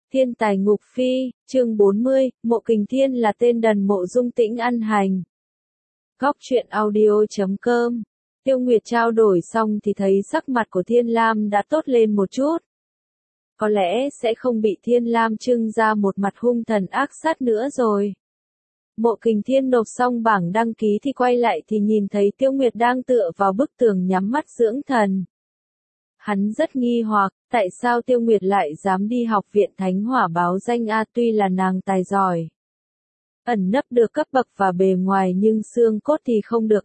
Thiên tài ngục phi, chương 40, Mộ Kình Thiên là tên đần Mộ Dung Tĩnh ăn hành. Góc truyện audio.com. Tiêu Nguyệt trao đổi xong thì thấy sắc mặt của Thiên Lam đã tốt lên một chút. Có lẽ sẽ không bị Thiên Lam trưng ra một mặt hung thần ác sát nữa rồi. Mộ Kình Thiên nộp xong bảng đăng ký thì quay lại thì nhìn thấy Tiêu Nguyệt đang tựa vào bức tường nhắm mắt dưỡng thần. Hắn rất nghi hoặc, tại sao Tiêu Nguyệt lại dám đi học viện Thánh Hỏa báo danh tuy là nàng tài giỏi. Ẩn nấp được cấp bậc và bề ngoài nhưng xương cốt thì không được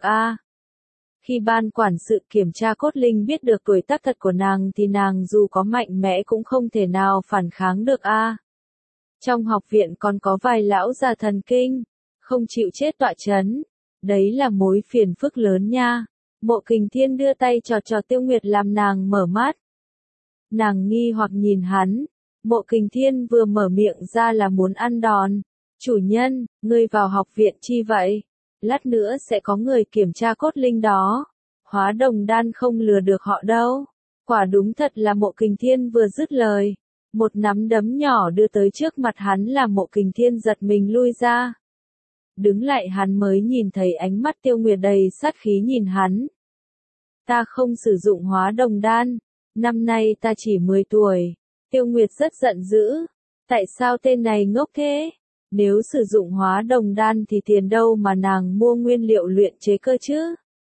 Khi ban quản sự kiểm tra cốt linh biết được tuổi tác thật của nàng thì nàng dù có mạnh mẽ cũng không thể nào phản kháng được Trong học viện còn có vài lão già thần kinh, không chịu chết tọa chấn. Đấy là mối phiền phức lớn nha. Mộ Kình Thiên đưa tay trò Tiêu Nguyệt làm nàng mở mắt. Nàng nghi hoặc nhìn hắn. Mộ Kình Thiên vừa mở miệng ra là muốn ăn đòn. Chủ nhân, ngươi vào học viện chi vậy? Lát nữa sẽ có người kiểm tra cốt linh đó. Hóa Đồng Đan không lừa được họ đâu. Quả đúng thật là Mộ Kình Thiên vừa dứt lời. Một nắm đấm nhỏ đưa tới trước mặt hắn làm Mộ Kình Thiên giật mình lui ra. Đứng lại hắn mới nhìn thấy ánh mắt Tiêu Nguyệt đầy sát khí nhìn hắn. Ta không sử dụng Hóa Đồng Đan, năm nay ta chỉ 10 tuổi. Tiêu Nguyệt rất giận dữ. Tại sao tên này ngốc thế? Nếu sử dụng Hóa Đồng Đan thì tiền đâu mà nàng mua nguyên liệu luyện chế cơ chứ?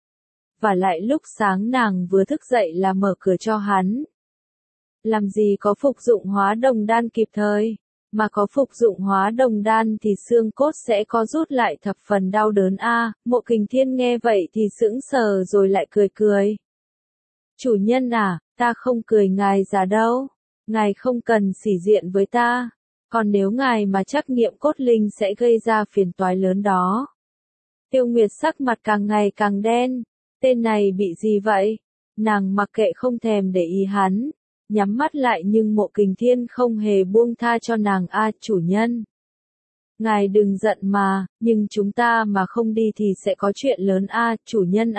Và lại lúc sáng nàng vừa thức dậy là mở cửa cho hắn. Làm gì có phục dụng Hóa Đồng Đan kịp thời, mà có phục dụng Hóa Đồng Đan thì xương cốt sẽ có rút lại thập phần đau đớn Mộ Kình Thiên nghe vậy thì sững sờ rồi lại cười. Chủ nhân ta không cười ngài già đâu. Ngài không cần sỉ diện với ta. Còn nếu ngài mà trắc nghiệm cốt linh sẽ gây ra phiền toái lớn đó. Tiêu Nguyệt sắc mặt càng ngày càng đen. Tên này bị gì vậy? Nàng mặc kệ không thèm để ý hắn. Nhắm mắt lại nhưng Mộ Kình Thiên không hề buông tha cho nàng chủ nhân. Ngài đừng giận mà, nhưng chúng ta mà không đi thì sẽ có chuyện lớn chủ nhân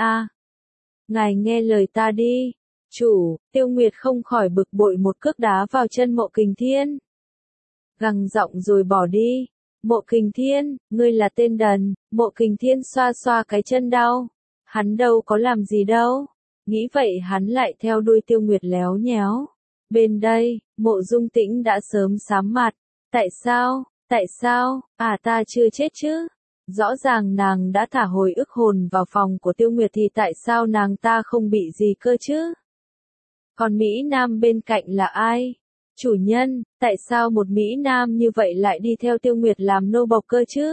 Ngài nghe lời ta đi. Tiêu Nguyệt không khỏi bực bội một cước đá vào chân Mộ Kình Thiên. Gằn giọng rồi bỏ đi. Mộ Kình Thiên, ngươi là tên đần. Mộ Kình Thiên xoa xoa cái chân đau. Hắn đâu có làm gì đâu. Nghĩ vậy hắn lại theo đuôi Tiêu Nguyệt léo nhéo. Bên đây, Mộ Dung Tĩnh đã sớm sám mặt. Tại sao, ta chưa chết chứ? Rõ ràng nàng đã thả hồi ức hồn vào phòng của Tiêu Nguyệt thì tại sao nàng ta không bị gì cơ chứ? Còn Mỹ Nam bên cạnh là ai? Chủ nhân, tại sao một Mỹ Nam như vậy lại đi theo Tiêu Nguyệt làm nô bộc cơ chứ?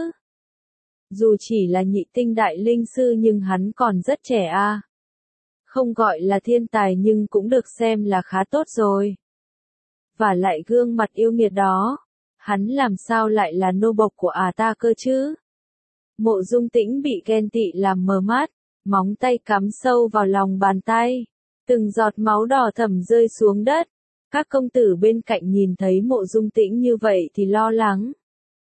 Dù chỉ là nhị tinh đại linh sư nhưng hắn còn rất trẻ Không gọi là thiên tài nhưng cũng được xem là khá tốt rồi. Và lại gương mặt yêu nghiệt đó, hắn làm sao lại là nô bộc của ta cơ chứ? Mộ Dung Tĩnh bị ghen tị làm mờ mắt, móng tay cắm sâu vào lòng bàn tay. Từng giọt máu đỏ thẫm rơi xuống đất. Các công tử bên cạnh nhìn thấy Mộ Dung Tĩnh như vậy thì lo lắng.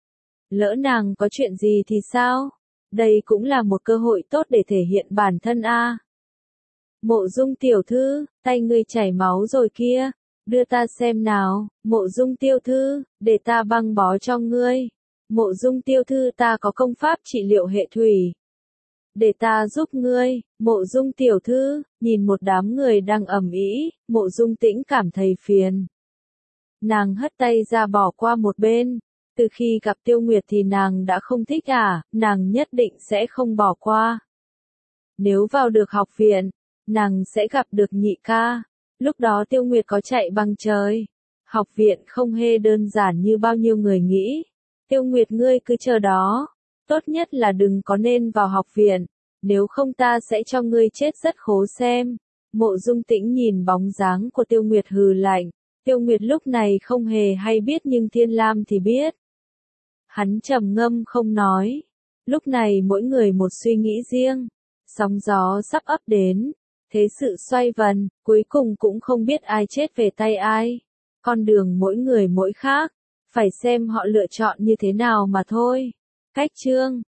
Lỡ nàng có chuyện gì thì sao? Đây cũng là một cơ hội tốt để thể hiện bản thân Mộ Dung tiểu thư, tay ngươi chảy máu rồi kia. Đưa ta xem nào. Mộ Dung tiểu thư, để ta băng bó cho ngươi. Mộ Dung tiểu thư, ta có công pháp trị liệu hệ thủy. Để ta giúp ngươi. Mộ Dung tiểu thư, nhìn một đám người đang ầm ĩ, Mộ Dung Tĩnh cảm thấy phiền. Nàng hất tay ra bỏ qua một bên. Từ khi gặp Tiêu Nguyệt thì nàng đã không thích nàng nhất định sẽ không bỏ qua. Nếu vào được học viện, nàng sẽ gặp được nhị ca. Lúc đó Tiêu Nguyệt có chạy bằng trời. Học viện không hề đơn giản như bao nhiêu người nghĩ. Tiêu Nguyệt ngươi cứ chờ đó. Tốt nhất là đừng có nên vào học viện. Nếu không ta sẽ cho ngươi chết rất khố xem. Mộ Dung Tĩnh nhìn bóng dáng của Tiêu Nguyệt hừ lạnh. Tiêu Nguyệt lúc này không hề hay biết nhưng Thiên Lam thì biết. Hắn trầm ngâm không nói. Lúc này mỗi người một suy nghĩ riêng. Sóng gió sắp ấp đến. Thế sự xoay vần, cuối cùng cũng không biết ai chết về tay ai. Con đường mỗi người mỗi khác. Phải xem họ lựa chọn như thế nào mà thôi. Cách chương